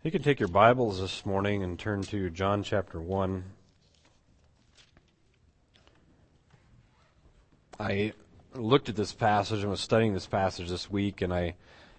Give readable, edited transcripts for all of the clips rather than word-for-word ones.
You can take your Bibles this morning and turn to John chapter 1. I looked at this passage and was studying this passage this week, and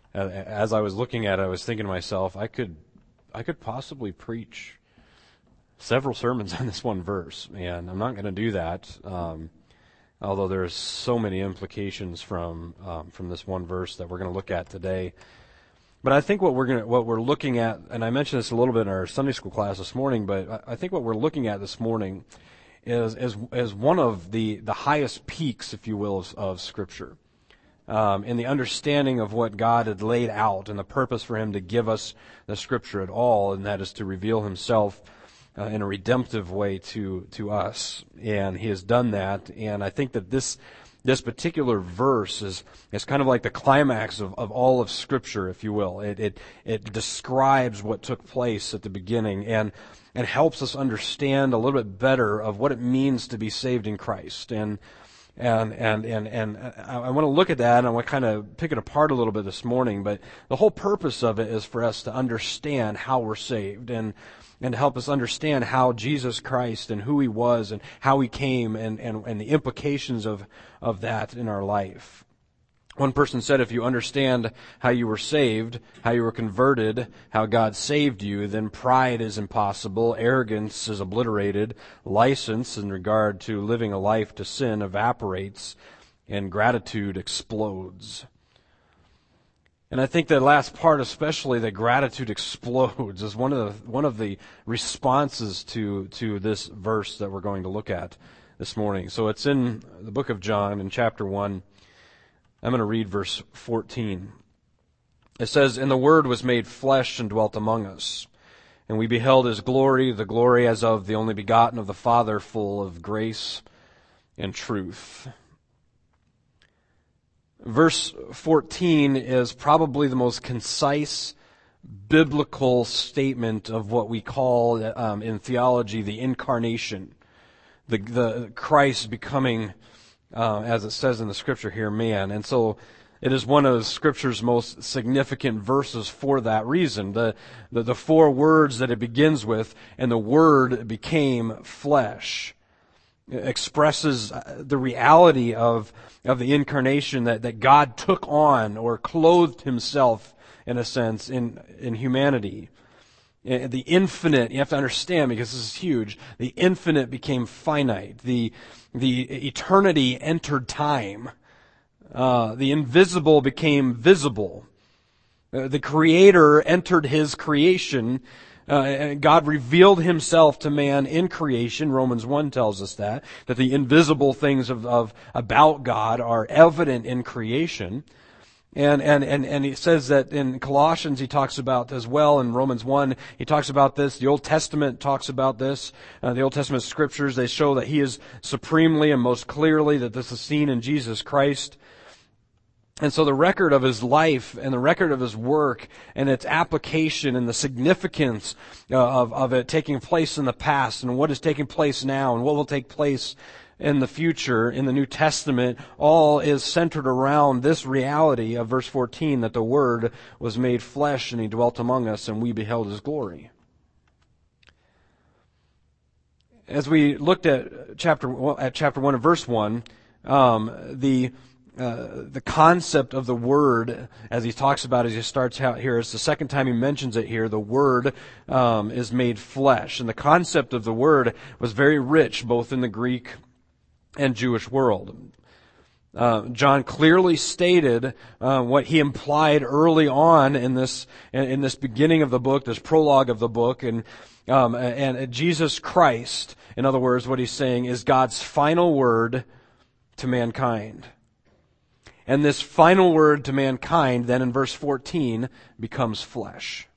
as I was looking at it, I was thinking to myself, I could possibly preach several sermons on this one verse, and I'm not going to do that, although there's so many implications from this one verse that we're going to look at today. But I think what we're looking at, and I mentioned this a little bit in our Sunday school class this morning, but I think what we're looking at this morning is one of the highest peaks, if you will, of Scripture, in the understanding of what God had laid out and the purpose for Him to give us the Scripture at all, and that is to reveal Himself in a redemptive way to us. And He has done that, and I think that this particular verse is kind of like the climax of all of Scripture, if you will. It describes what took place at the beginning and helps us understand a little bit better of what it means to be saved in Christ. And I want to look at that, and I want to kind of pick it apart a little bit this morning. But the whole purpose of it is for us to understand how we're saved and to help us understand how Jesus Christ and who He was and how He came and the implications of that in our life. One person said, if you understand how you were saved, how you were converted, how God saved you, then pride is impossible, arrogance is obliterated, license in regard to living a life to sin evaporates, and gratitude explodes. And I think that last part, especially, that gratitude explodes, is one of the responses to this verse that we're going to look at this morning. So it's in the book of John in chapter 1. I'm going to read verse 14. It says, "And the Word was made flesh and dwelt among us, and we beheld His glory, the glory as of the only begotten of the Father, full of grace and truth." Verse 14 is probably the most concise biblical statement of what we call in theology the incarnation, the Christ becoming, as it says in the Scripture here, man. And so it is one of Scripture's most significant verses for that reason. The four words that it begins with, "and the Word became flesh," expresses the reality of the incarnation, that God took on or clothed Himself, in a sense, in humanity. The infinite, you have to understand, because this is huge, the infinite became finite. The eternity entered time. The invisible became visible. The Creator entered His creation. God revealed Himself to man in creation. Romans 1 tells us that the invisible things about God are evident in creation. And he says that in Colossians he talks about as well, in Romans 1 he talks about this. The Old Testament talks about this. The Old Testament Scriptures, they show that He is supremely and most clearly, that this is seen in Jesus Christ. And so the record of His life and the record of His work and its application and the significance of it taking place in the past and what is taking place now and what will take place in the future in the New Testament, all is centered around this reality of verse 14, that the Word was made flesh and He dwelt among us and we beheld His glory. As we looked at chapter 1 and verse 1, the concept of the Word, as he talks about, as he starts out here, it's the second time he mentions it here, the Word is made flesh. And the concept of the Word was very rich, both in the Greek and Jewish world. John clearly stated what he implied early on in this beginning of the book, this prologue of the book, and Jesus Christ, in other words, what he's saying is God's final word to mankind. And this final word to mankind, then in verse 14, becomes flesh.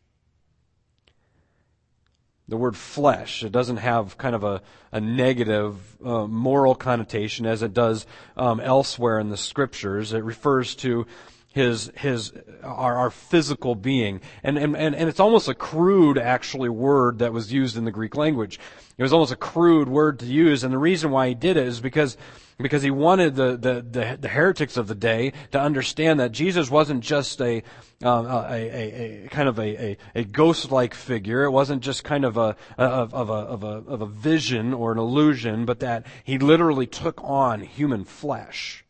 The word flesh, it doesn't have kind of a negative moral connotation as it does elsewhere in the Scriptures. It refers to our physical being. And it's almost a crude, actually, word that was used in the Greek language. It was almost a crude word to use, and the reason why he did it is because he wanted the heretics of the day to understand that Jesus wasn't just a kind of a ghost-like figure. It wasn't just kind of a vision or an illusion, but that he literally took on human flesh.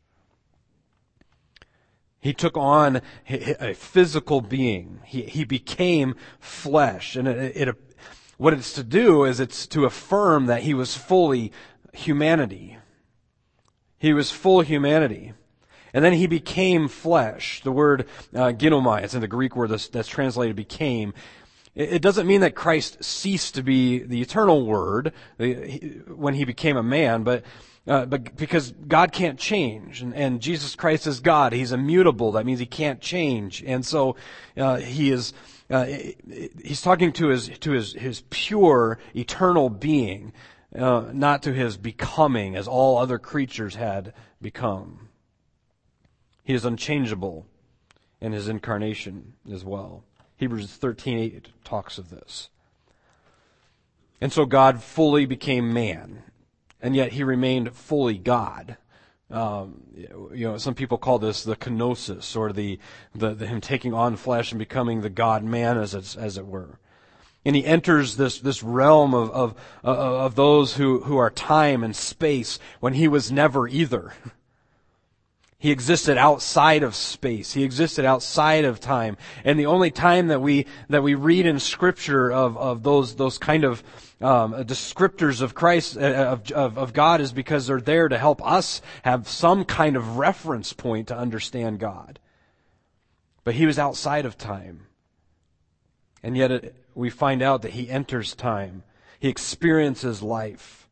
He took on a physical being. He became flesh, and what it's to do is it's to affirm that he was fully humanity. He was full humanity. And then he became flesh. The word ginomai, it's in the Greek word that's translated became. It doesn't mean that Christ ceased to be the eternal word when he became a man, but because God can't change, and Jesus Christ is God. He's immutable. That means he can't change. And so he's talking to his pure eternal being, not to his becoming as all other creatures had become. He is unchangeable in his incarnation as well. Hebrews 13:8 talks of this. And so God fully became man, and yet he remained fully God. Some people call this the kenosis, or the him taking on flesh and becoming the God-man, as it were. And he enters this realm of those who are time and space when he was never either. He existed outside of space. He existed outside of time. And the only time that we read in Scripture of those kind of descriptors of Christ, of God, is because they're there to help us have some kind of reference point to understand God. But he was outside of time. And yet we find out that he enters time. He experiences life,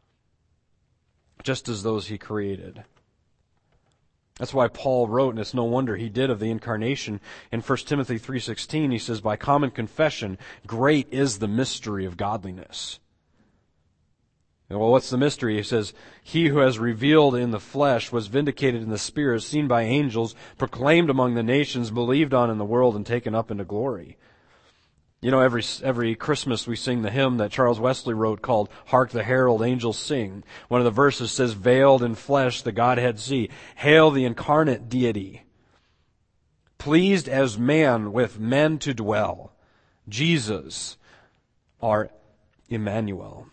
just as those he created. That's why Paul wrote, and it's no wonder he did, of the incarnation. In 1 Timothy 3:16, he says, "By common confession, great is the mystery of godliness." And well, what's the mystery? He says, "He who has revealed in the flesh was vindicated in the spirit, seen by angels, proclaimed among the nations, believed on in the world, and taken up into glory." You know, every Christmas we sing the hymn that Charles Wesley wrote called "Hark the Herald Angels Sing." One of the verses says, "Veiled in flesh the Godhead see. Hail the incarnate deity. Pleased as man with men to dwell. Jesus, our Emmanuel."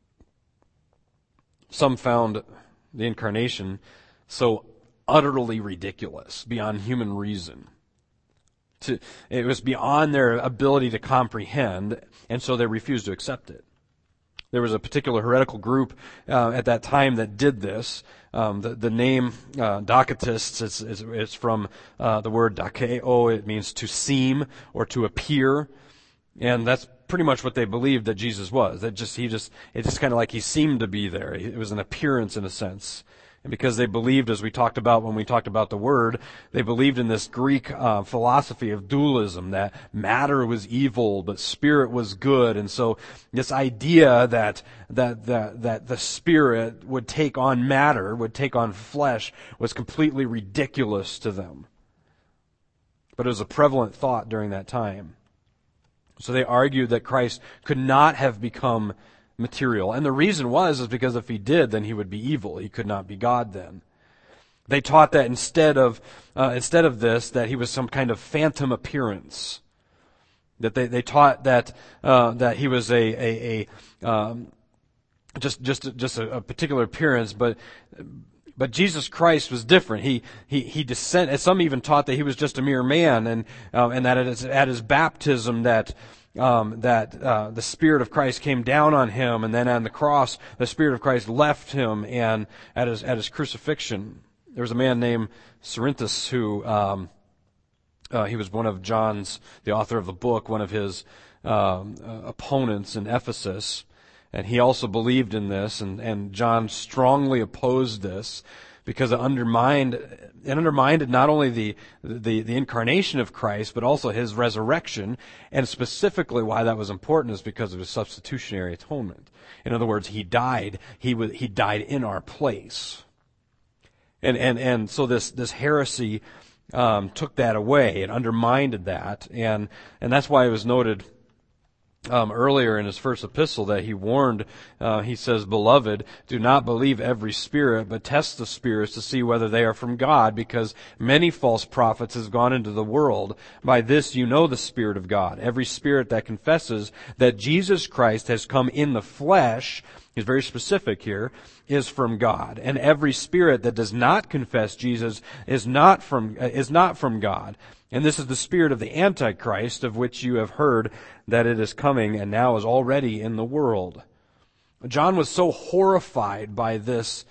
Some found the incarnation so utterly ridiculous, beyond human reason. It was beyond their ability to comprehend, and so they refused to accept it. There was a particular heretical group at that time that did this. The name Docetists, it's from the word dakeo. It means to seem or to appear, and that's pretty much what they believed that Jesus was. It's just kind of like he seemed to be there. It was an appearance in a sense. And because they believed, as we talked about when we talked about the Word, they believed in this Greek philosophy of dualism, that matter was evil, but spirit was good. And so this idea that the spirit would take on matter, would take on flesh, was completely ridiculous to them. But it was a prevalent thought during that time. So they argued that Christ could not have become material. And the reason is because if he did, then he would be evil. He could not be God then. They taught that instead of this, that he was some kind of phantom appearance. That they taught that he was just a particular appearance, but Jesus Christ was different. He descended. Some even taught that he was just a mere man, and that at his baptism that the Spirit of Christ came down on him, and then on the cross the Spirit of Christ left him, and at his crucifixion there was a man named Cerinthus who he was one of John's, the author of the book, one of his opponents in Ephesus. And he also believed in this, and John strongly opposed this because it undermined not only the incarnation of Christ, but also his resurrection. And specifically why that was important is because of his substitutionary atonement. In other words, he died. He died in our place. And so this heresy took that away and undermined that, and that's why it was noted earlier in his first epistle that he warned, he says, "Beloved, do not believe every spirit, but test the spirits to see whether they are from God, because many false prophets have gone into the world. By this you know the Spirit of God. Every spirit that confesses that Jesus Christ has come in the flesh," he's very specific here, "is from God. And every spirit that does not confess Jesus is not from God. And this is the spirit of the Antichrist, of which you have heard that it is coming and now is already in the world." John was so horrified by this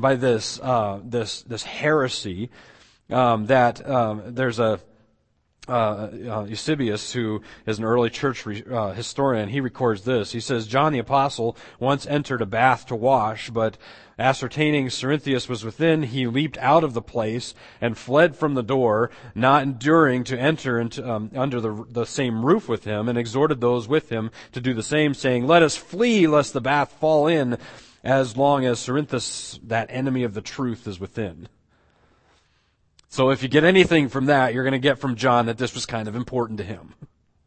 heresy that there's a Eusebius, who is an early church historian. He records this. He says, "John the Apostle once entered a bath to wash, but ascertaining Cerinthius was within, he leaped out of the place and fled from the door, not enduring to enter into, under the same roof with him, and exhorted those with him to do the same, saying, 'Let us flee, lest the bath fall in, as long as Cerinthus, that enemy of the truth, is within.'" So if you get anything from that, you're going to get from John that this was kind of important to him.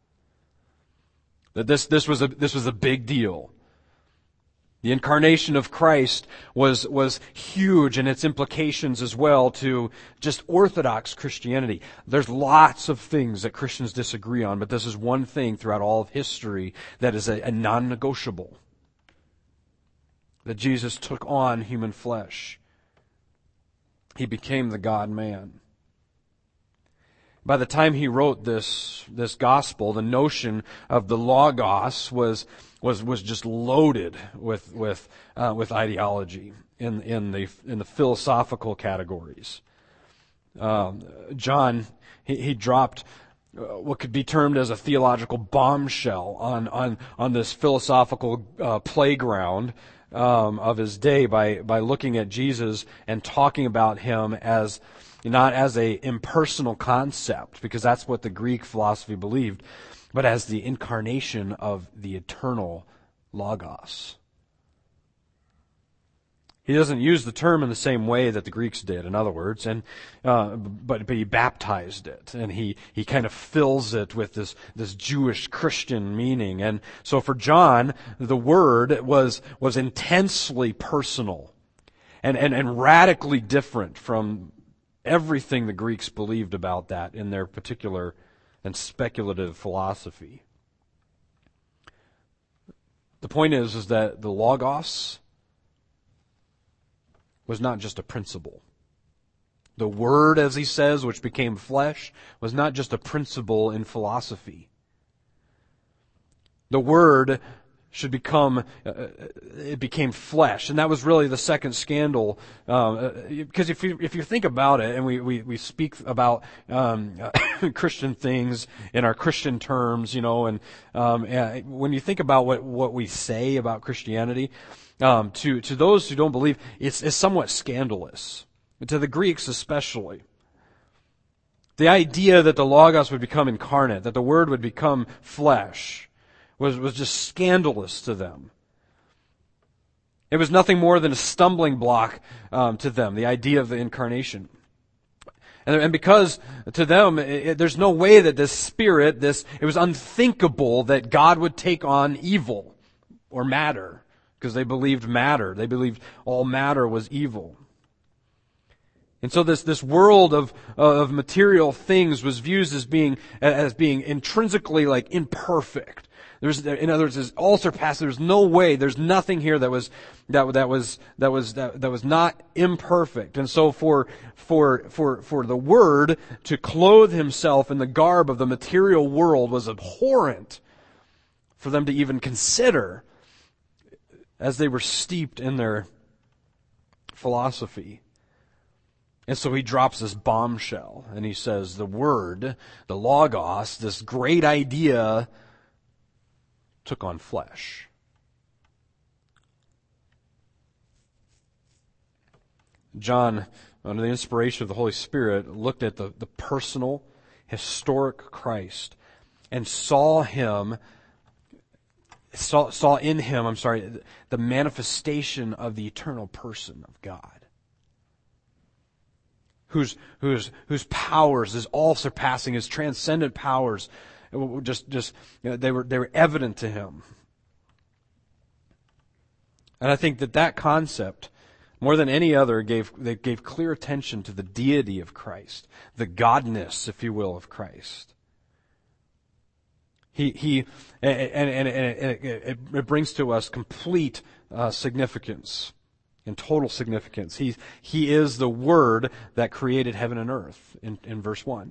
That this was a big deal. The incarnation of Christ was huge in its implications as well to just Orthodox Christianity. There's lots of things that Christians disagree on, but this is one thing throughout all of history that is a non-negotiable. That Jesus took on human flesh. He became the God-man. By the time he wrote this gospel, the notion of the Logos was just loaded with ideology in the philosophical categories. John he dropped what could be termed as a theological bombshell on this philosophical playground of his day by looking at Jesus and talking about him as not as a impersonal concept, because that's what the Greek philosophy believed, but as the incarnation of the eternal Logos. He doesn't use the term in the same way that the Greeks did, in other words, and but he baptized it, and he kind of fills it with this Jewish Christian meaning. And so for John, the Word was intensely personal and radically different from everything the Greeks believed about that in their particular and speculative philosophy. The point is that the Logos was not just a principle. The Word, as he says, which became flesh, was not just a principle in philosophy. The Word should become, it became flesh. And that was really the second scandal. Because if you think about it, and we speak about Christian things in our Christian terms, and when you think about what we say about Christianity, to those who don't believe, it's somewhat scandalous. To the Greeks especially. The idea that the Logos would become incarnate, that the Word would become flesh, was just scandalous to them. It was nothing more than a stumbling block to them, the idea of the incarnation. And because to them, there's no way that this spirit, it was unthinkable that God would take on evil or matter, because they believed matter. They believed all matter was evil. And so this world of material things was viewed as being intrinsically like imperfect. In other words, it's all surpassed. There's no way. There's nothing here that was not imperfect. And so for the Word to clothe himself in the garb of the material world was abhorrent for them to even consider, as they were steeped in their philosophy. And so he drops this bombshell, and he says the Word, the Logos, this great idea, took on flesh. John, under the inspiration of the Holy Spirit, looked at the personal, historic Christ and saw in him, the manifestation of the eternal person of God. whose powers, his all-surpassing, his transcendent powers, they were evident to him. And I think that concept, more than any other, gave clear attention to the deity of Christ, the godness, if you will, of Christ. It brings to us complete significance and total significance. He is the Word that created heaven and earth in verse 1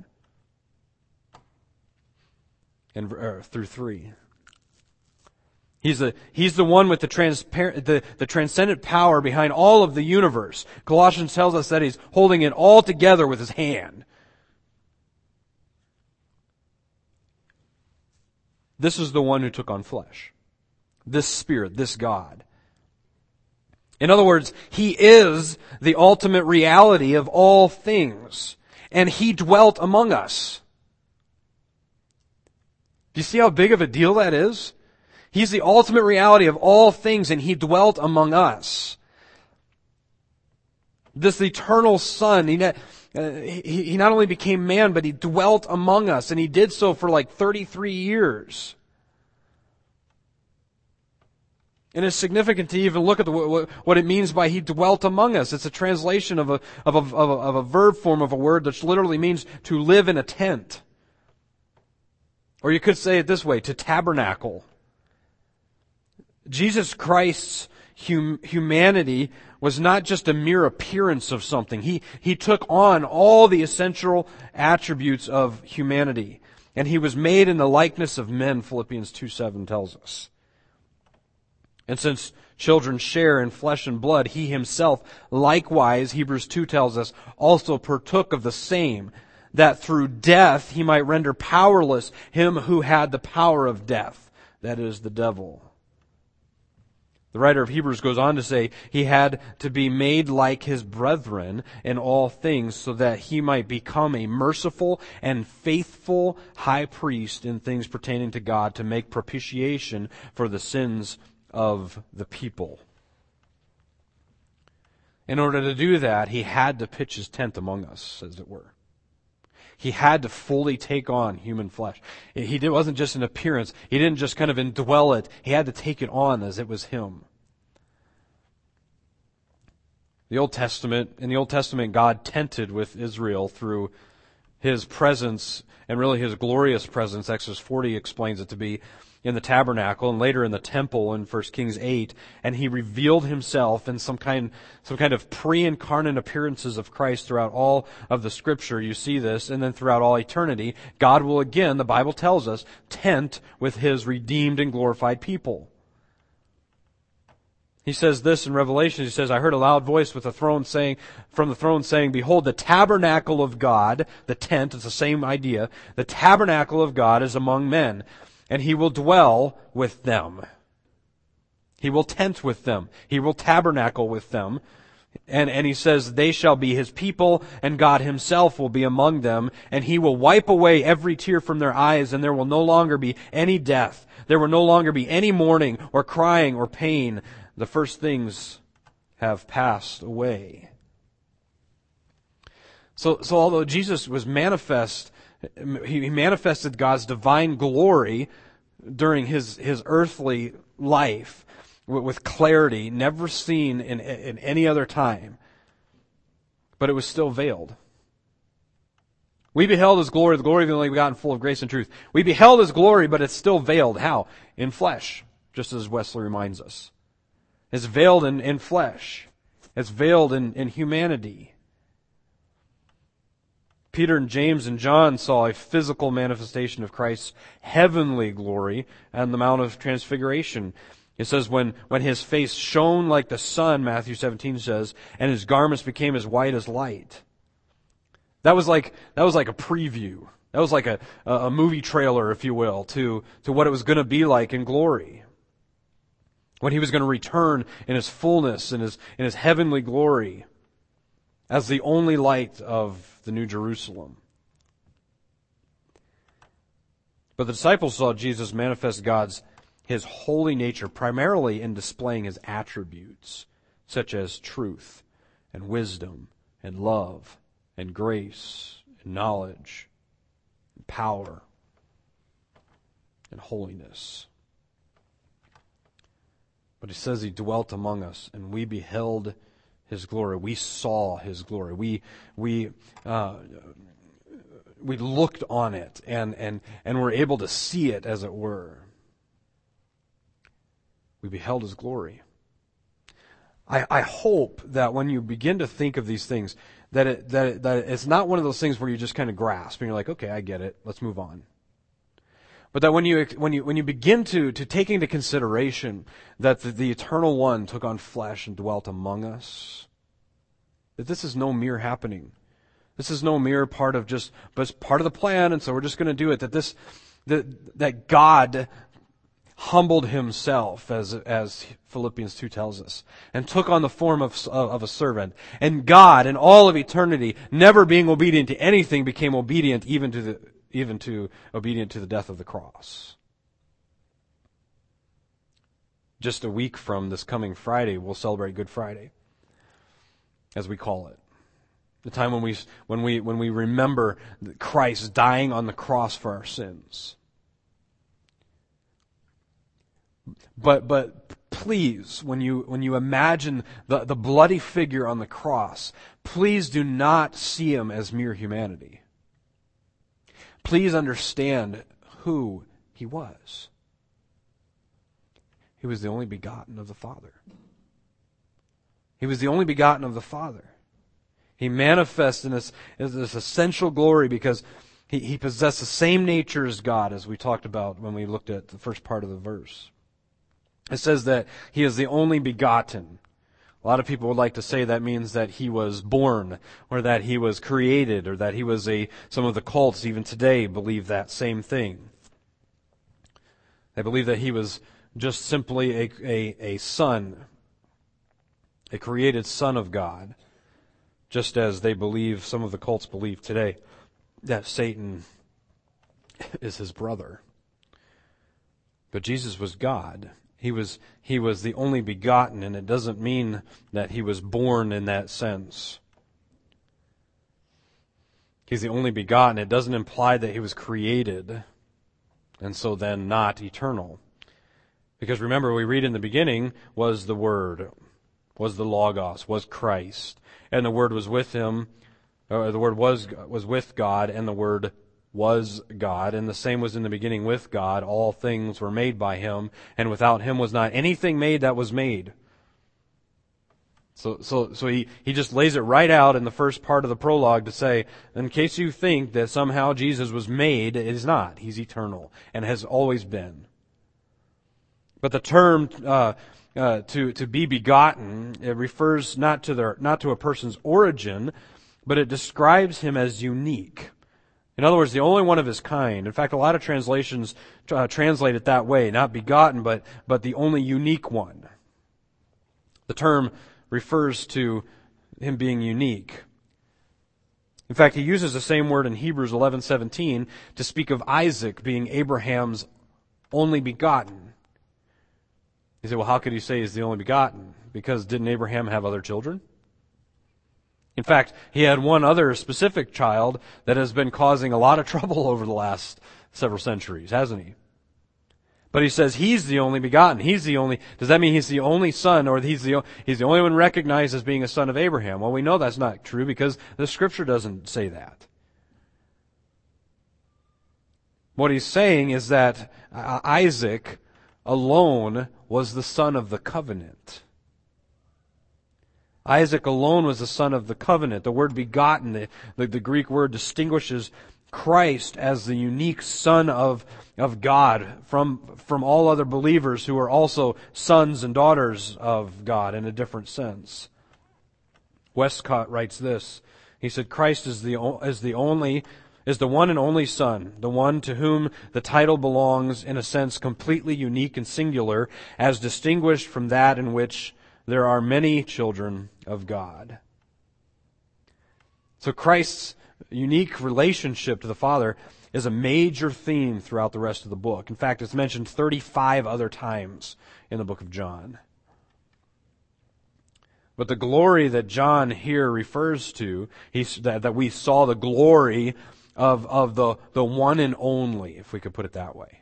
and through 3. He's the one with the transcendent power behind all of the universe. Colossians tells us that He's holding it all together with His hand. This is the one who took on flesh. This Spirit, this God. In other words, He is the ultimate reality of all things. And He dwelt among us. Do you see how big of a deal that is? He's the ultimate reality of all things, and He dwelt among us. This eternal Son, He not only became man, but He dwelt among us, and He did so for like 33 years. And it's significant to even look at what it means by He dwelt among us. It's a translation of a verb form of a word that literally means to live in a tent. Or you could say it this way, to tabernacle. Jesus Christ's humanity was not just a mere appearance of something. He took on all the essential attributes of humanity. And He was made in the likeness of men, Philippians 2:7 tells us. And since children share in flesh and blood, He Himself likewise, Hebrews 2 tells us, also partook of the same, that through death He might render powerless him who had the power of death, that is, the devil. The writer of Hebrews goes on to say, He had to be made like His brethren in all things, so that He might become a merciful and faithful high priest in things pertaining to God, to make propitiation for the sins of the people. In order to do that, He had to pitch His tent among us, as it were. He had to fully take on human flesh. It wasn't just an appearance. He didn't just kind of indwell it. He had to take it on as it was Him. In the Old Testament, God tented with Israel through His presence, and really His glorious presence. Exodus 40 explains it to be in the tabernacle, and later in the temple in 1 Kings 8, and He revealed Himself in some kind of pre-incarnate appearances of Christ throughout all of the Scripture. You see this, and then throughout all eternity, God will again, the Bible tells us, tent with His redeemed and glorified people. He says this in Revelation. He says, I heard a loud voice from the throne saying, Behold, the tabernacle of God, the tent, it's the same idea, the tabernacle of God is among men, and He will dwell with them. He will tent with them. He will tabernacle with them. And He says, they shall be His people, and God Himself will be among them, and He will wipe away every tear from their eyes, and there will no longer be any death. There will no longer be any mourning, or crying, or pain. The first things have passed away. So although Jesus was He manifested God's divine glory during His earthly life with clarity, never seen in any other time. But it was still veiled. We beheld His glory, the glory of the only begotten, full of grace and truth. We beheld His glory, but it's still veiled. How? In flesh, just as Wesley reminds us. It's veiled in flesh. It's veiled in humanity. Peter and James and John saw a physical manifestation of Christ's heavenly glory on the Mount of Transfiguration. It says, when His face shone like the sun, Matthew 17 says, and His garments became as white as light. That was like a preview. That was like a movie trailer, if you will, to what it was going to be like in glory. When He was going to return in His fullness, in His heavenly glory, as the only light of the New Jerusalem. But the disciples saw Jesus manifest His holy nature primarily in displaying His attributes, such as truth and wisdom and love and grace and knowledge and power and holiness. But he says he dwelt among us, and we beheld his glory. We saw his glory. We looked on it and were able to see it, as it were. We beheld his glory. I hope that when you begin to think of these things, that it's not one of those things where you just kind of grasp and you're like, okay, I get it, let's move on. But that when you begin to take into consideration that the Eternal One took on flesh and dwelt among us, that this is no mere happening. This is no mere part of but it's part of the plan, and so we're just going to do it. That God humbled himself, as Philippians 2 tells us, and took on the form of a servant. And God, in all of eternity, never being obedient to anything, became obedient even to obedient to the death of the cross. Just a week from this coming Friday, we'll celebrate Good Friday, as we call it. The time when we remember Christ dying on the cross for our sins. But please, when you imagine the bloody figure on the cross, please do not see him as mere humanity. Please understand who he was. He was the only begotten of the Father. He was the only begotten of the Father. He manifests in this essential glory because he possessed the same nature as God, as we talked about when we looked at the first part of the verse. It says that he is the only begotten. A lot of people would like to say that means that he was born, or that he was created, or that he was some of the cults even today believe that same thing. They believe that he was just simply a son, a created son of God, just as they believe, some of the cults believe today, that Satan is his brother. But Jesus was God. He was the only begotten, and it doesn't mean that he was born in that sense. He's the only begotten. It doesn't imply that he was created, and so then not eternal. Because remember, we read in the beginning was the Word, was the Logos, was Christ, and the Word was with him, or the Word was with God, and the Word was God, and the same was in the beginning with God. All things were made by him, and without him was not anything made that was made. So he just lays it right out in the first part of the prologue to say, in case you think that somehow Jesus was made, it is not. He's eternal, and has always been. But the term to be begotten, it refers not to a person's origin, but it describes him as unique. In other words, the only one of his kind. In fact, a lot of translations translate it that way, not begotten, but the only unique one. The term refers to him being unique. In fact, he uses the same word in Hebrews 11:17 to speak of Isaac being Abraham's only begotten. You say, well, how could he say he's the only begotten? Because didn't Abraham have other children? In fact, he had one other specific child that has been causing a lot of trouble over the last several centuries, hasn't he? But he says he's the only begotten. Does that mean he's the only son, or he's the only one recognized as being a son of Abraham? Well, we know that's not true because the Scripture doesn't say that. What he's saying is that Isaac alone was the son of the covenant. Isaac alone was the son of the covenant. The word begotten, the Greek word, distinguishes Christ as the unique Son of God from all other believers who are also sons and daughters of God in a different sense. Westcott writes this. He said, Christ is the one and only Son, the one to whom the title belongs in a sense completely unique and singular, as distinguished from that in which there are many children of God. So Christ's unique relationship to the Father is a major theme throughout the rest of the book. In fact, it's mentioned 35 other times in the book of John. But the glory that John here refers to, that we saw the glory of the one and only, if we could put it that way.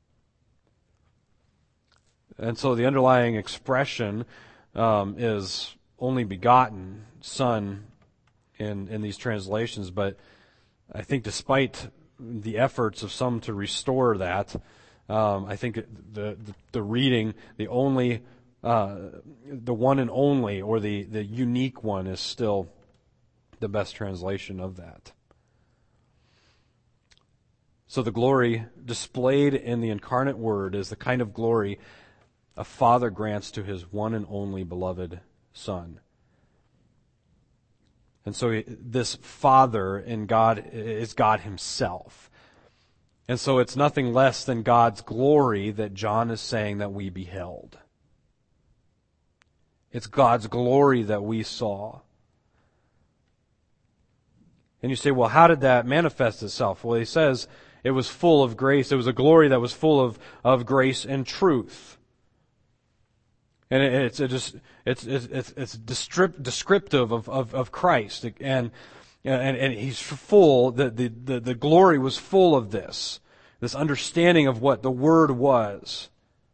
And so the underlying expression is only begotten Son in these translations, but I think despite the efforts of some to restore that, I think the reading, the one and only, or the unique one, is still the best translation of that. So the glory displayed in the incarnate Word is the kind of glory a Father grants to His one and only beloved Son. And so this Father in God is God Himself. And so it's nothing less than God's glory that John is saying that we beheld. It's God's glory that we saw. And you say, well, how did that manifest itself? Well, he says it was full of grace. It was a glory that was full of grace and truth. And it's descriptive of Christ, and He's full. The glory was full of this understanding of what the Word was.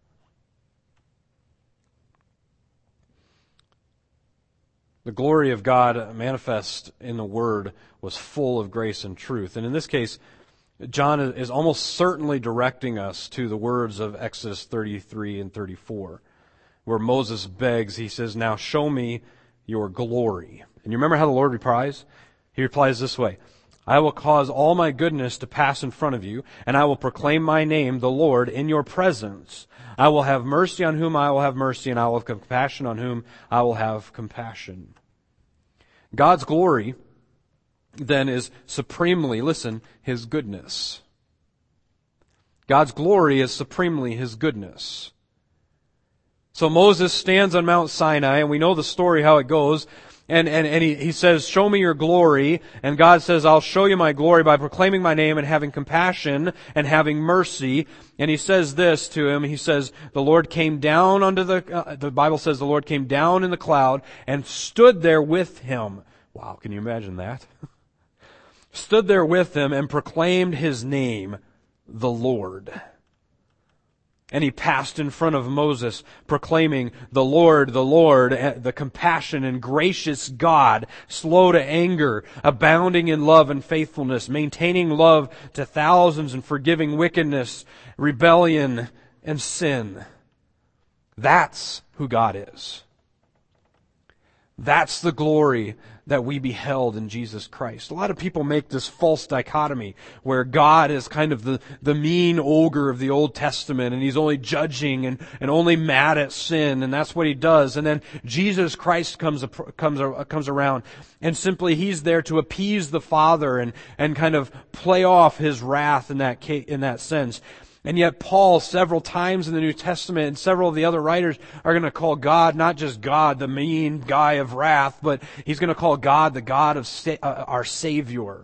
The glory of God manifest in the Word was full of grace and truth, and in this case, John is almost certainly directing us to the words of Exodus 33 and 34. Where Moses begs, he says, now show me your glory. And you remember how the Lord replies? He replies this way, I will cause all my goodness to pass in front of you, and I will proclaim my name, the Lord, in your presence. I will have mercy on whom I will have mercy, and I will have compassion on whom I will have compassion. God's glory, then, is supremely, listen, His goodness. God's glory is supremely His goodness. So Moses stands on Mount Sinai, and we know the story how it goes, and he says, show me your glory, and God says, I'll show you my glory by proclaiming my name and having compassion and having mercy. And He says this to him, He says, the Lord came down the Bible says the Lord came down in the cloud and stood there with him. Wow, can you imagine that? Stood there with him and proclaimed His name, the Lord. And He passed in front of Moses, proclaiming, the Lord, the compassion and gracious God, slow to anger, abounding in love and faithfulness, maintaining love to thousands and forgiving wickedness, rebellion, and sin. That's who God is. That's the glory that we beheld in Jesus Christ. A lot of people make this false dichotomy where God is kind of the mean ogre of the Old Testament, and He's only judging and only mad at sin, and that's what He does. And then Jesus Christ comes around, and simply He's there to appease the Father and kind of play off His wrath in that sense. And yet Paul, several times in the New Testament, and several of the other writers are going to call God not just God, the mean guy of wrath, but he's going to call God the God of our Savior.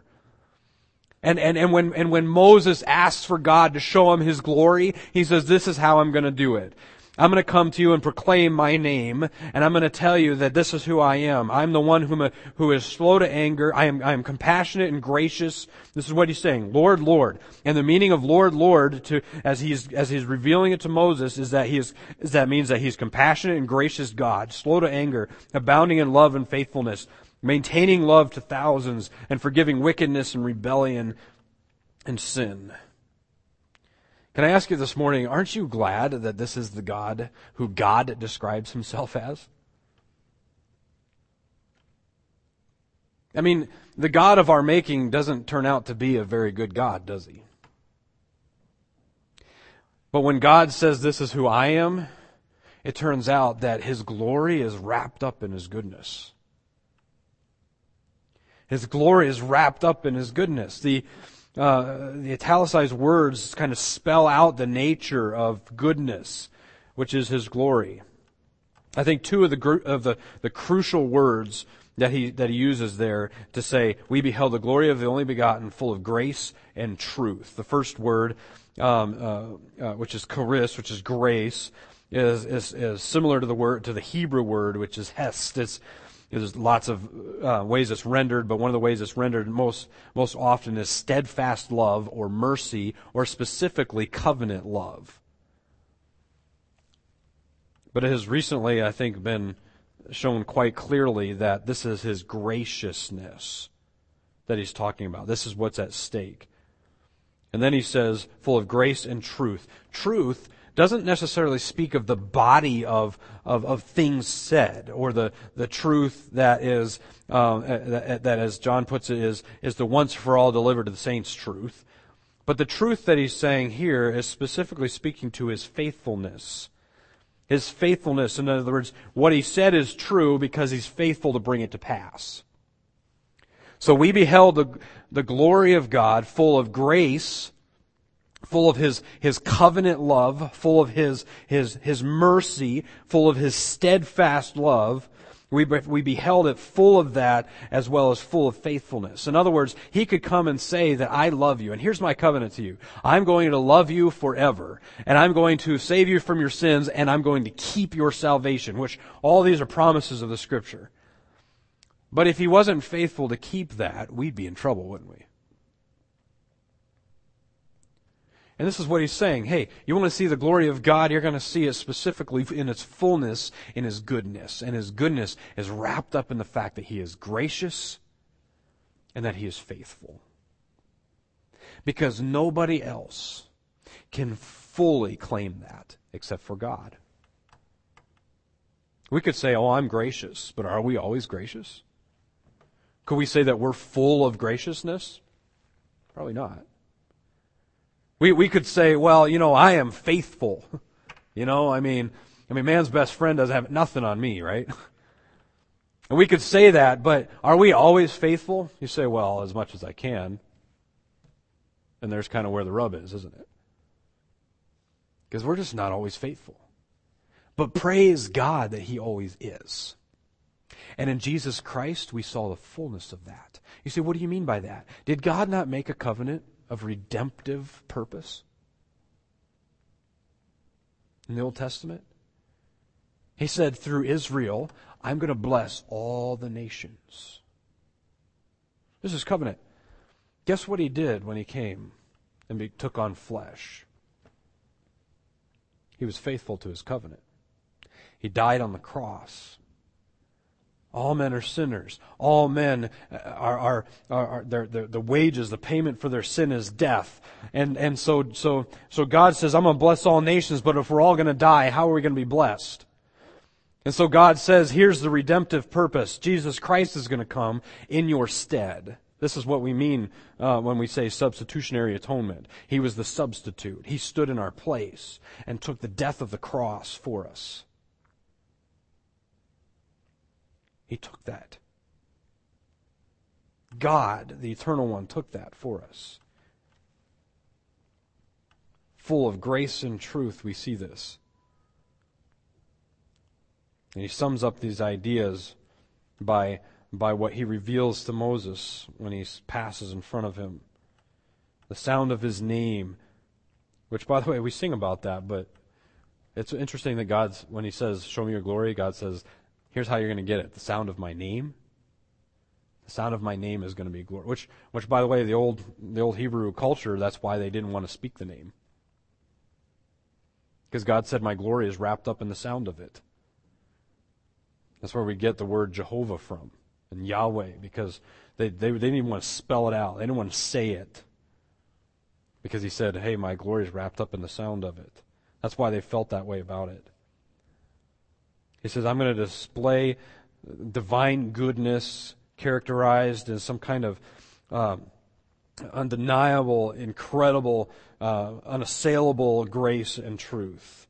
And when Moses asks for God to show him His glory, he says, this is how I'm going to do it. I'm going to come to you and proclaim my name, and I'm going to tell you that this is who I am. I'm the one who is slow to anger. I am compassionate and gracious. This is what He's saying, Lord, Lord. And the meaning of Lord, Lord, as he's revealing it to Moses, that means that He's compassionate and gracious God, slow to anger, abounding in love and faithfulness, maintaining love to thousands, and forgiving wickedness and rebellion and sin. Can I ask you this morning, aren't you glad that this is the God who God describes Himself as? I mean, the God of our making doesn't turn out to be a very good God, does He? But when God says, this is who I am, it turns out that His glory is wrapped up in His goodness. His glory is wrapped up in His goodness. The italicized words kind of spell out the nature of goodness, which is His glory. I think two of the crucial words that he uses there to say, we beheld the glory of the only begotten, full of grace and truth. The first word which is charis, which is grace, is similar to the Hebrew word, which is hest. There's lots of ways it's rendered, but one of the ways it's rendered most often is steadfast love or mercy, or specifically covenant love. But it has recently, I think, been shown quite clearly that this is His graciousness that He's talking about. This is what's at stake. And then He says, full of grace and truth. Truth doesn't necessarily speak of the body of things said, or the truth that is, that as John puts it, is the once for all delivered to the saints truth. But the truth that he's saying here is specifically speaking to His faithfulness. His faithfulness, in other words, what He said is true because He's faithful to bring it to pass. So we beheld the glory of God, full of grace, full of His covenant love, full of His mercy, full of His steadfast love. We beheld it full of that, as well as full of faithfulness. In other words, He could come and say that I love you, and here's my covenant to you. I'm going to love you forever, and I'm going to save you from your sins, and I'm going to keep your salvation, which all these are promises of the Scripture. But if He wasn't faithful to keep that, we'd be in trouble, wouldn't we? And this is what He's saying. Hey, you want to see the glory of God? You're going to see it specifically in its fullness, in His goodness. And His goodness is wrapped up in the fact that He is gracious and that He is faithful. Because nobody else can fully claim that except for God. We could say, oh, I'm gracious, but are we always gracious? Could we say that we're full of graciousness? Probably not. We could say, well, I am faithful. I mean, man's best friend doesn't have nothing on me, right? And we could say that, but are we always faithful? You say, well, as much as I can. And there's kind of where the rub is, isn't it? Because we're just not always faithful. But praise God that He always is. And in Jesus Christ, we saw the fullness of that. You say, what do you mean by that? Did God not make a covenant of redemptive purpose in the Old Testament? He said, through Israel, I'm going to bless all the nations. This is covenant. Guess what He did when He came and took on flesh? He was faithful to His covenant. He died on the cross. All men are sinners. All men are the wages, the payment for their sin is death. And so God says, I'm going to bless all nations, but if we're all going to die, how are we going to be blessed? And so God says, here's the redemptive purpose. Jesus Christ is going to come in your stead. This is what we mean when we say substitutionary atonement. He was the substitute. He stood in our place and took the death of the cross for us. He took that. God, the Eternal One, took that for us. Full of grace and truth, we see this. And He sums up these ideas by what He reveals to Moses when he passes in front of him. The sound of His name, which, by the way, we sing about that, but it's interesting that when He says, show me your glory, God says, here's how you're going to get it. The sound of my name. The sound of my name is going to be glory. Which, by the way, the old Hebrew culture, that's why they didn't want to speak the name. Because God said, my glory is wrapped up in the sound of it. That's where we get the word Jehovah from, and Yahweh, because they didn't even want to spell it out. They didn't want to say it. Because He said, hey, my glory is wrapped up in the sound of it. That's why they felt that way about it. He says, I'm going to display divine goodness characterized as some kind of undeniable, incredible, unassailable grace and truth.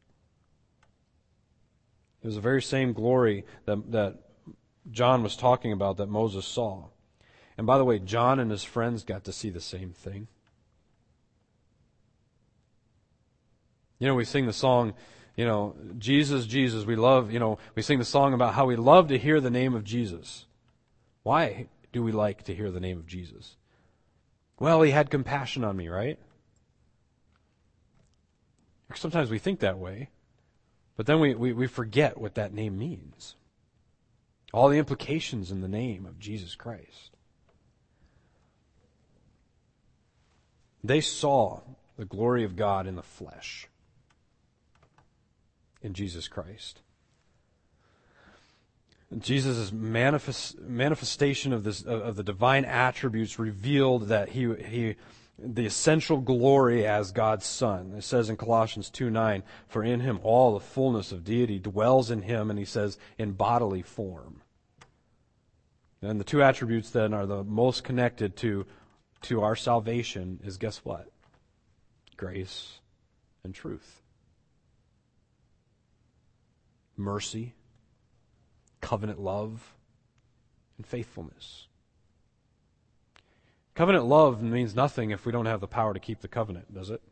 It was the very same glory that John was talking about that Moses saw. And by the way, John and his friends got to see the same thing. We sing the song, Jesus, Jesus, we love, we sing the song about how we love to hear the name of Jesus. Why do we like to hear the name of Jesus? Well, He had compassion on me, right? Sometimes we think that way, but then we forget what that name means. All the implications in the name of Jesus Christ. They saw the glory of God in the flesh in Jesus Christ. Jesus' manifestation of the divine attributes revealed that he the essential glory as God's Son. It says in Colossians 2:9, "For in him all the fullness of deity dwells in him," and he says, "in bodily form." And the two attributes then are the most connected to our salvation is, guess what? Grace and truth. Mercy, covenant love, and faithfulness. Covenant love means nothing if we don't have the power to keep the covenant, does it?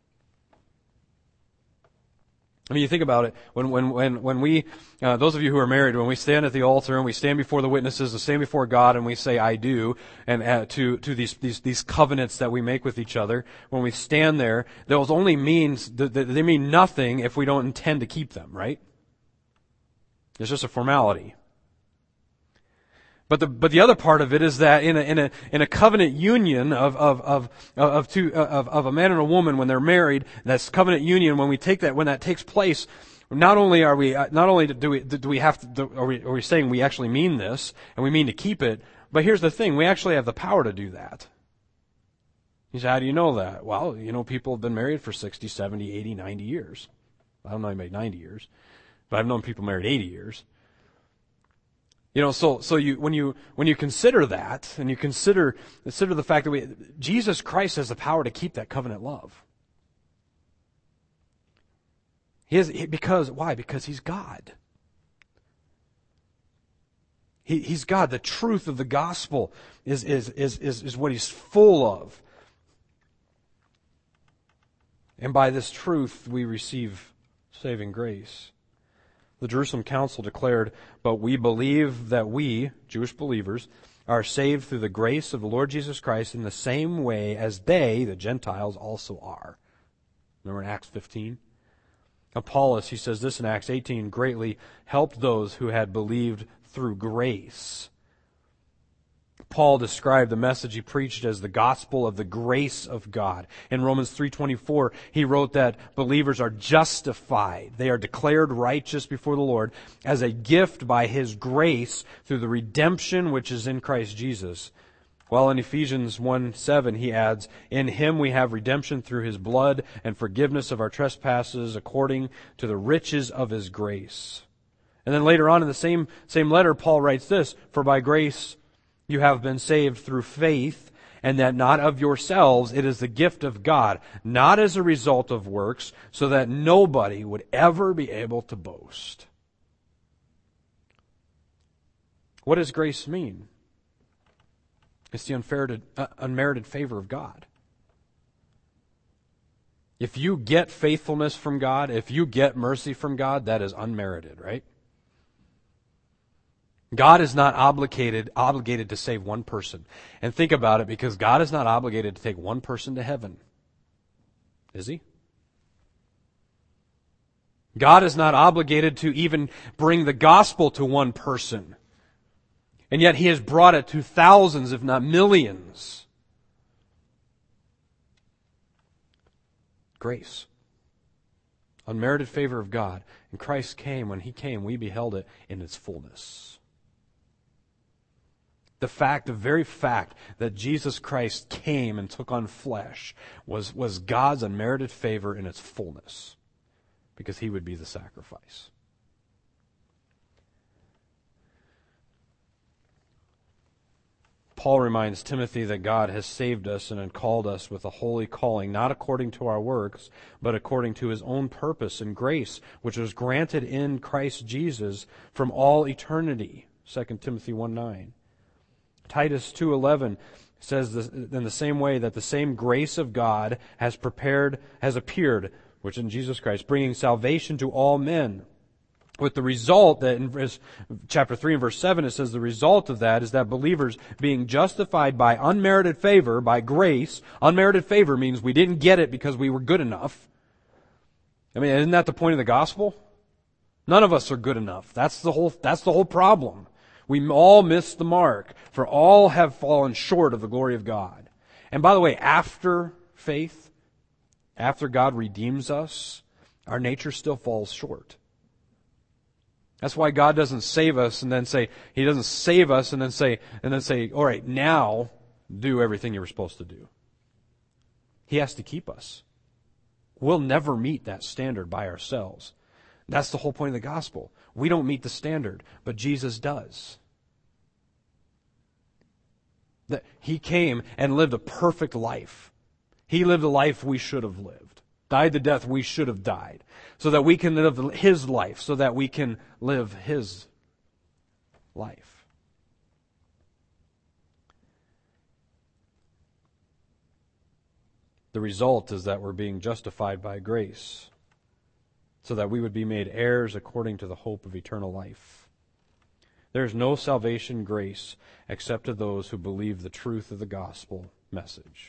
I mean, you think about it, when we, those of you who are married, when we stand at the altar and we stand before the witnesses and stand before God and we say, "I do," and to these covenants that we make with each other, when we stand there, those only means, they mean nothing if we don't intend to keep them, right? It's just a formality. But the other part of it is that in a covenant union of a man and a woman when they're married, that's covenant union. When that takes place, not only are we saying we actually mean this and we mean to keep it, but here's the thing: we actually have the power to do that. You say, how do you know that? Well, people have been married for 60, 70, 80, 90 years. I don't know anybody 90 years, but I've known people married 80 years. When you consider that, and you consider the fact that Jesus Christ has the power to keep that covenant love. Why? Because He's God. He's God. The truth of the gospel is what He's full of. And by this truth we receive saving grace. The Jerusalem Council declared, "But we believe that we, Jewish believers, are saved through the grace of the Lord Jesus Christ in the same way as they, the Gentiles, also are." Remember in Acts 15? Apollos, he says this in Acts 18, "greatly helped those who had believed through grace." Paul described the message he preached as the gospel of the grace of God. In Romans 3:24, he wrote that believers are justified. They are declared righteous before the Lord as a gift by His grace through the redemption which is in Christ Jesus. While in Ephesians 1:7 he adds, "In Him we have redemption through His blood and forgiveness of our trespasses according to the riches of His grace." And then later on in the same letter, Paul writes this, "For by grace you have been saved through faith, and that not of yourselves, it is the gift of God, not as a result of works, so that nobody would ever be able to boast." What does grace mean? It's the unmerited favor of God. If you get faithfulness from God, if you get mercy from God, that is unmerited, right? God is not obligated to save one person. And think about it, because God is not obligated to take one person to heaven. Is He? God is not obligated to even bring the gospel to one person. And yet He has brought it to thousands, if not millions. Grace. Unmerited favor of God. And Christ came. When He came, we beheld it in its fullness. The very fact that Jesus Christ came and took on flesh was God's unmerited favor in its fullness, because He would be the sacrifice. Paul reminds Timothy that God has saved us and called us with a holy calling, not according to our works, but according to His own purpose and grace, which was granted in Christ Jesus from all eternity. 2 Timothy 1:9. Titus 2:11 says this, in the same way, that the same grace of God has appeared, which in Jesus Christ, bringing salvation to all men. With the result that in chapter 3 and verse 7 it says the result of that is that believers being justified by unmerited favor, by grace. Unmerited favor means we didn't get it because we were good enough. I mean, isn't that the point of the gospel? None of us are good enough. That's the whole problem. We all miss the mark, for all have fallen short of the glory of God. And by the way, after faith, after God redeems us, our nature still falls short. That's why God doesn't save us and then say, He doesn't save us and then say, all right, now do everything you were supposed to do. He has to keep us. We'll never meet that standard by ourselves. That's the whole point of the gospel. We don't meet the standard, but Jesus does. That He came and lived a perfect life. He lived a life we should have lived. Died the death we should have died. So that we can live His life. So that we can live His life. The result is that we're being justified by grace, so that we would be made heirs according to the hope of eternal life. There is no salvation grace except to those who believe the truth of the gospel message.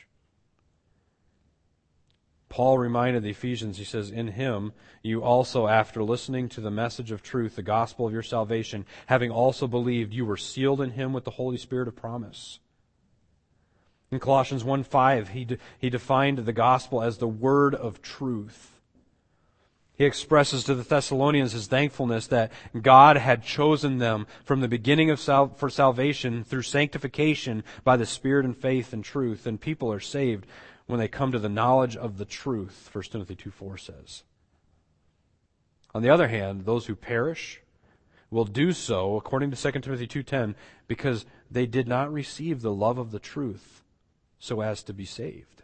Paul reminded the Ephesians, he says, in Him you also, after listening to the message of truth, the gospel of your salvation, having also believed, you were sealed in Him with the Holy Spirit of promise. In Colossians 1:5, he defined the gospel as the word of truth. He expresses to the Thessalonians his thankfulness that God had chosen them from the beginning for salvation through sanctification by the Spirit and faith and truth. And people are saved when they come to the knowledge of the truth, 1 Timothy 2:4 says. On the other hand, those who perish will do so, according to 2 Timothy 2:10, because they did not receive the love of the truth so as to be saved.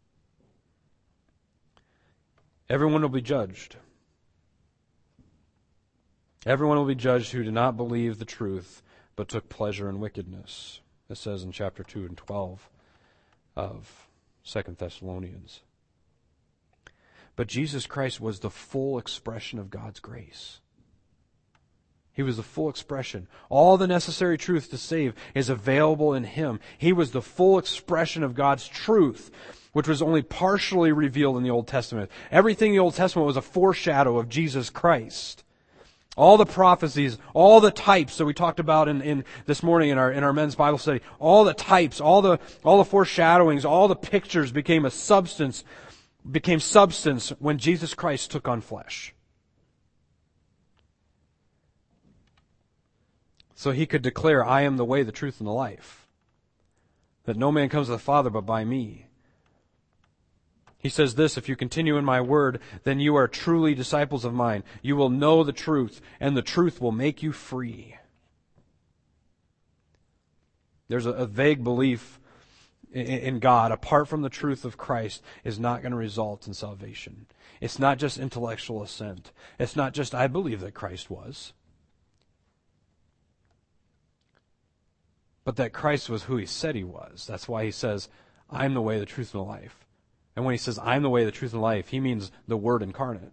Everyone will be judged. Everyone will be judged who did not believe the truth, but took pleasure in wickedness. It says in chapter 2 and 12 of 2 Thessalonians. But Jesus Christ was the full expression of God's grace. He was the full expression. All the necessary truth to save is available in Him. He was the full expression of God's truth, which was only partially revealed in the Old Testament. Everything in the Old Testament was a foreshadow of Jesus Christ. All the prophecies, all the types that we talked about in this morning in our men's Bible study, all the types, all the foreshadowings, all the pictures became substance when Jesus Christ took on flesh. So He could declare, I am the way, the truth, and the life. That no man comes to the Father but by me. He says this, if you continue in my word, then you are truly disciples of mine. You will know the truth, and the truth will make you free. There's a vague belief in God, apart from the truth of Christ, is not going to result in salvation. It's not just intellectual assent. It's not just, I believe that Christ was. But that Christ was who He said He was. That's why He says, I'm the way, the truth, and the life. And when He says, I'm the way, the truth, and the life, He means the Word incarnate.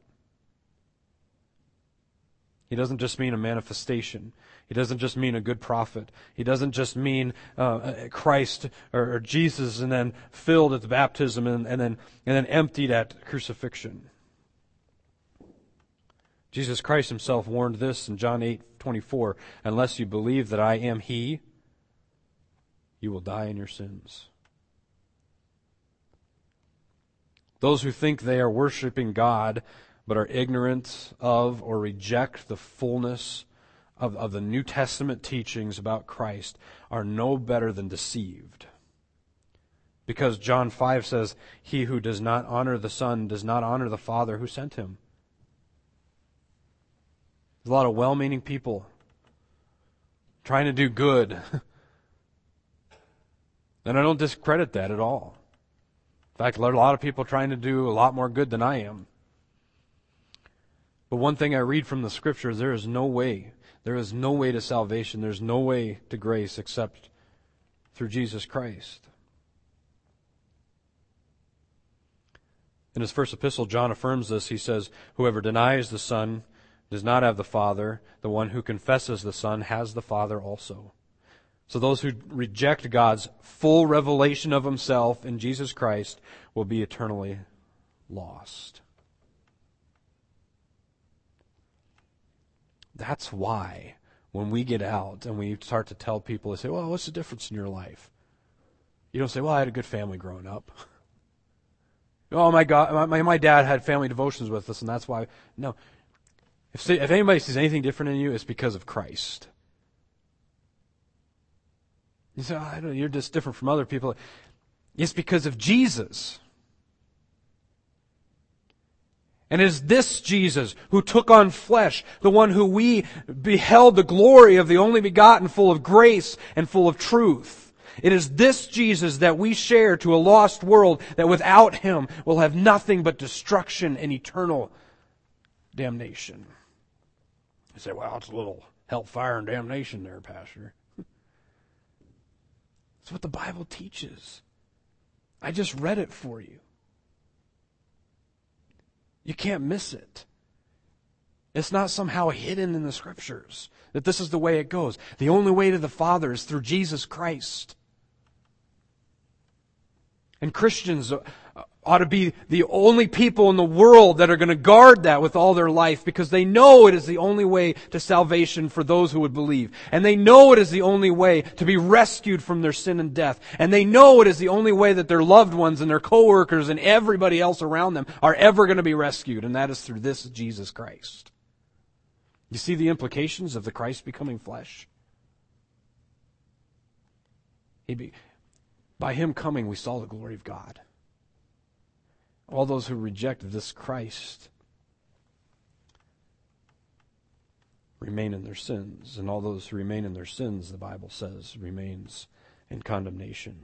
He doesn't just mean a manifestation. He doesn't just mean a good prophet. He doesn't just mean Christ or Jesus and then filled at the baptism and then emptied at crucifixion. Jesus Christ Himself warned this in John 8:24, unless you believe that I am He, you will die in your sins. Those who think they are worshiping God but are ignorant of or reject the fullness of the New Testament teachings about Christ are no better than deceived. Because John 5 says, he who does not honor the Son does not honor the Father who sent Him. There's a lot of well-meaning people trying to do good. And I don't discredit that at all. In fact, there are a lot of people trying to do a lot more good than I am. But one thing I read from the Scriptures, there is no way to salvation. There's no way to grace except through Jesus Christ. In his first epistle, John affirms this. He says, whoever denies the Son does not have the Father. The one who confesses the Son has the Father also. So those who reject God's full revelation of Himself in Jesus Christ will be eternally lost. That's why when we get out and we start to tell people, they say, well, what's the difference in your life? You don't say, well, I had a good family growing up. Oh, my God, my dad had family devotions with us, and that's why. No. If anybody sees anything different in you, it's because of Christ. You say, you're just different from other people. It's because of Jesus. And it is this Jesus who took on flesh, the one who we beheld the glory of the only begotten, full of grace and full of truth. It is this Jesus that we share to a lost world that without Him will have nothing but destruction and eternal damnation. You say, well, it's a little hellfire and damnation there, Pastor. That's what the Bible teaches. I just read it for you. You can't miss it. It's not somehow hidden in the Scriptures that this is the way it goes. The only way to the Father is through Jesus Christ. And Christians ought to be the only people in the world that are going to guard that with all their life, because they know it is the only way to salvation for those who would believe. And they know it is the only way to be rescued from their sin and death. And they know it is the only way that their loved ones and their coworkers and everybody else around them are ever going to be rescued. And that is through this Jesus Christ. You see the implications of the Christ becoming flesh? By Him coming, we saw the glory of God. All those who reject this Christ remain in their sins. And all those who remain in their sins, the Bible says, remains in condemnation.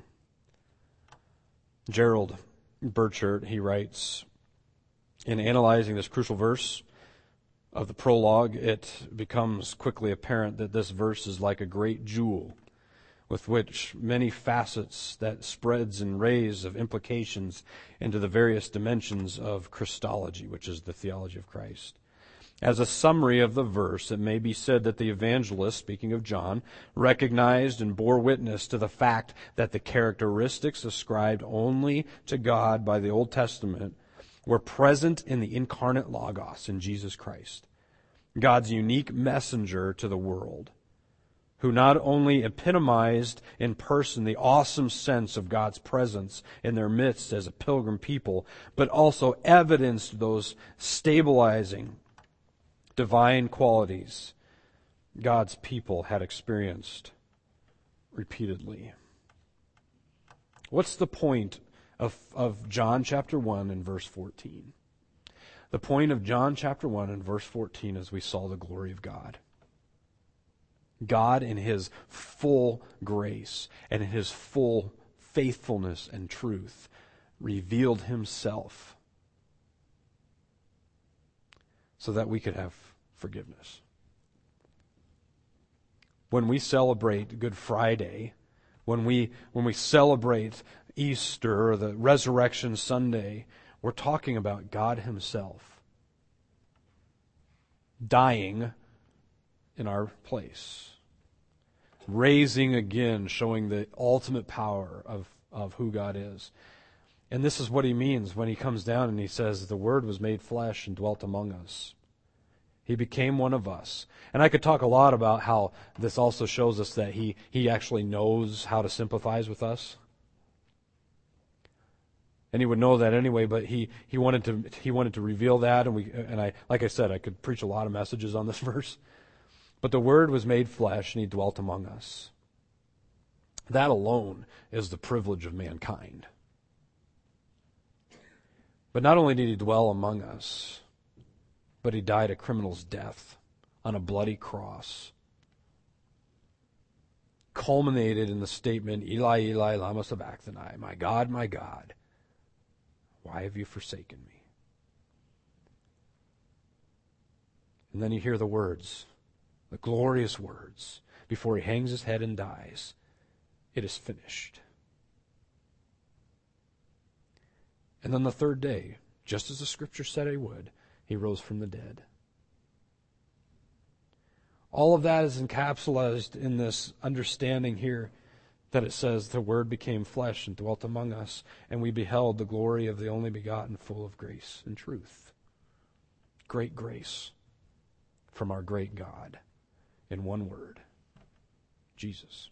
Gerald Burchard, he writes, in analyzing this crucial verse of the prologue, it becomes quickly apparent that this verse is like a great jewel with which many facets that spreads in rays of implications into the various dimensions of Christology, which is the theology of Christ. As a summary of the verse, it may be said that the evangelist, speaking of John, recognized and bore witness to the fact that the characteristics ascribed only to God by the Old Testament were present in the incarnate Logos, in Jesus Christ, God's unique messenger to the world, who not only epitomized in person the awesome sense of God's presence in their midst as a pilgrim people, but also evidenced those stabilizing divine qualities God's people had experienced repeatedly. What's the point of John chapter 1 and verse 14? The point of John chapter 1 and verse 14 is we saw the glory of God. God in His full grace and in His full faithfulness and truth revealed Himself so that we could have forgiveness. When we celebrate Good Friday, when we celebrate Easter or the Resurrection Sunday, we're talking about God Himself dying in our place, raising again, showing the ultimate power of who God is. And this is what He means when He comes down and He says, the Word was made flesh and dwelt among us. He became one of us. And I could talk a lot about how this also shows us that He actually knows how to sympathize with us. And He would know that anyway, but he wanted to reveal that, and I like I said, I could preach a lot of messages on this verse. But the Word was made flesh and He dwelt among us. That alone is the privilege of mankind. But not only did He dwell among us, but He died a criminal's death on a bloody cross, culminated in the statement, Eli, Eli, lama sabachthani, my God, why have you forsaken me? And then you hear the words, the glorious words, before He hangs His head and dies, it is finished. And then the third day, just as the Scripture said He would, He rose from the dead. All of that is encapsulated in this understanding here that it says the Word became flesh and dwelt among us, and we beheld the glory of the only begotten, full of grace and truth. Great grace. from our great God in one word: Jesus.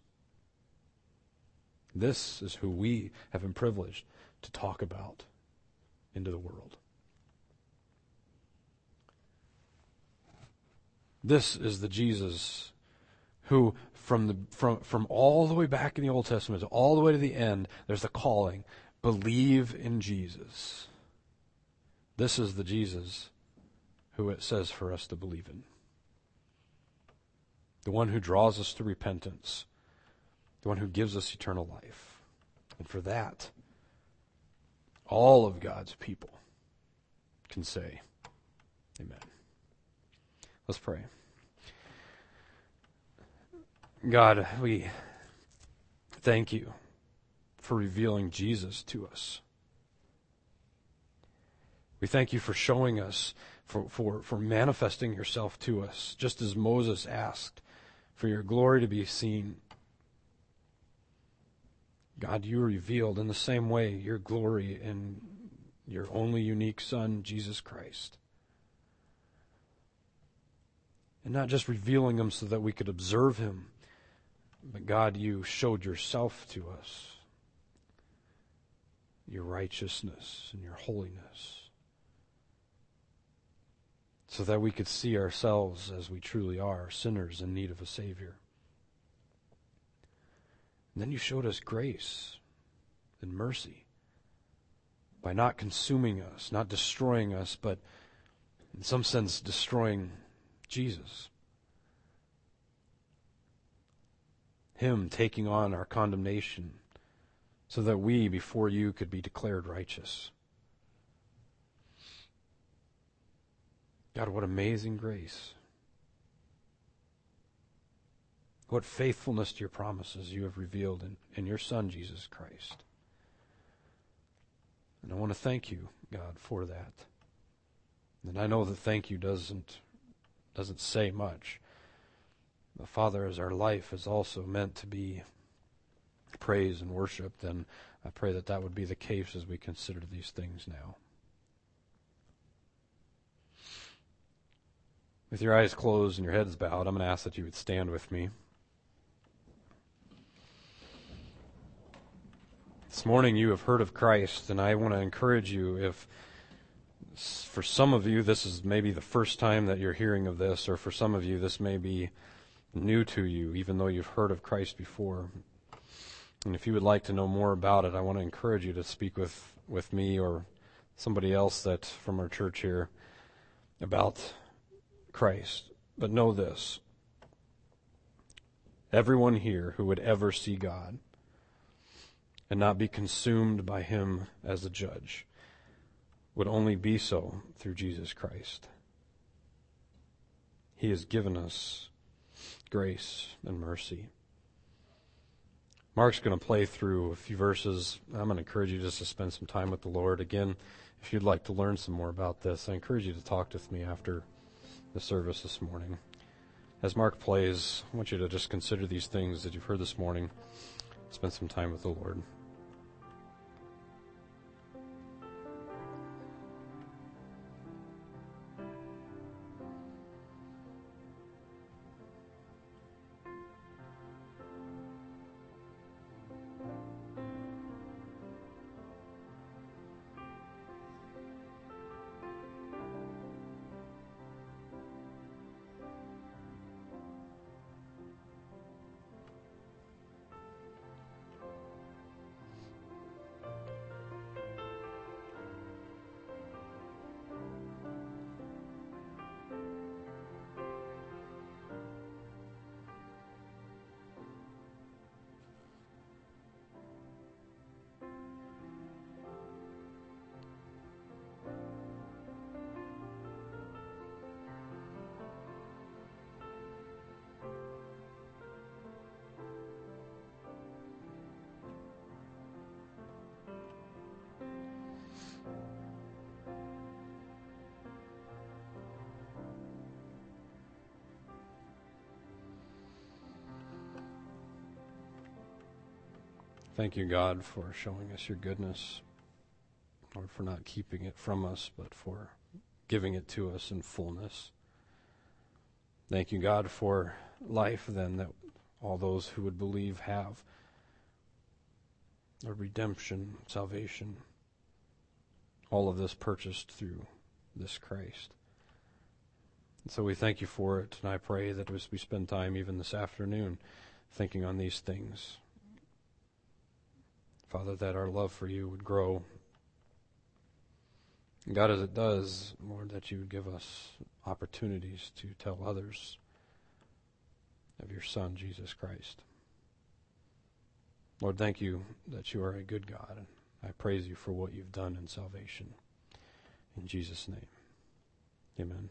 This is who we have been privileged to talk about into the world. This is the Jesus who, from all the way back in the Old Testament to all the way to the end, there's the calling: believe in Jesus. This is the Jesus who it says for us to believe in. The one who draws us to repentance. The one who gives us eternal life. And for that, all of God's people can say, amen. Let's pray. God, we thank you for revealing Jesus to us. We thank you for showing us, for manifesting yourself to us, just as Moses asked for your glory to be seen. God, you revealed in the same way your glory in your only unique Son, Jesus Christ. And not just revealing him so that we could observe him, but God, you showed yourself to us, your righteousness and your holiness, so that we could see ourselves as we truly are, sinners in need of a Savior. And then you showed us grace and mercy by not consuming us, not destroying us, but in some sense destroying Jesus. Him taking on our condemnation so that we, before you, could be declared righteous. God, what amazing grace. What faithfulness to your promises you have revealed in your Son, Jesus Christ. And I want to thank you, God, for that. And I know that thank you doesn't say much. But Father, as our life is also meant to be praise and worship, then I pray that that would be the case as we consider these things now. With your eyes closed and your heads bowed, I'm going to ask that you would stand with me. This morning you have heard of Christ, and I want to encourage you, if for some of you this is maybe the first time that you're hearing of this, or for some of you this may be new to you, even though you've heard of Christ before. And if you would like to know more about it, I want to encourage you to speak with me or somebody else that from our church here about Christ. But know this: everyone here who would ever see God and not be consumed by him as a judge would only be so through Jesus Christ. He has given us grace and mercy. Mark's going to play through a few verses. I'm going to encourage you just to spend some time with the Lord. Again, if you'd like to learn some more about this, I encourage you to talk with me after the service this morning. As Mark plays, I want you to just consider these things that you've heard this morning. Spend some time with the Lord. Thank you, God, for showing us your goodness, Lord, for not keeping it from us, but for giving it to us in fullness. Thank you, God, for life then that all those who would believe have. A redemption, salvation, all of this purchased through this Christ. And so we thank you for it, and I pray that as we spend time even this afternoon thinking on these things, Father, that our love for you would grow. God, as it does, Lord, that you would give us opportunities to tell others of your Son, Jesus Christ. Lord, thank you that you are a good God, and I praise you for what you've done in salvation. In Jesus' name, amen.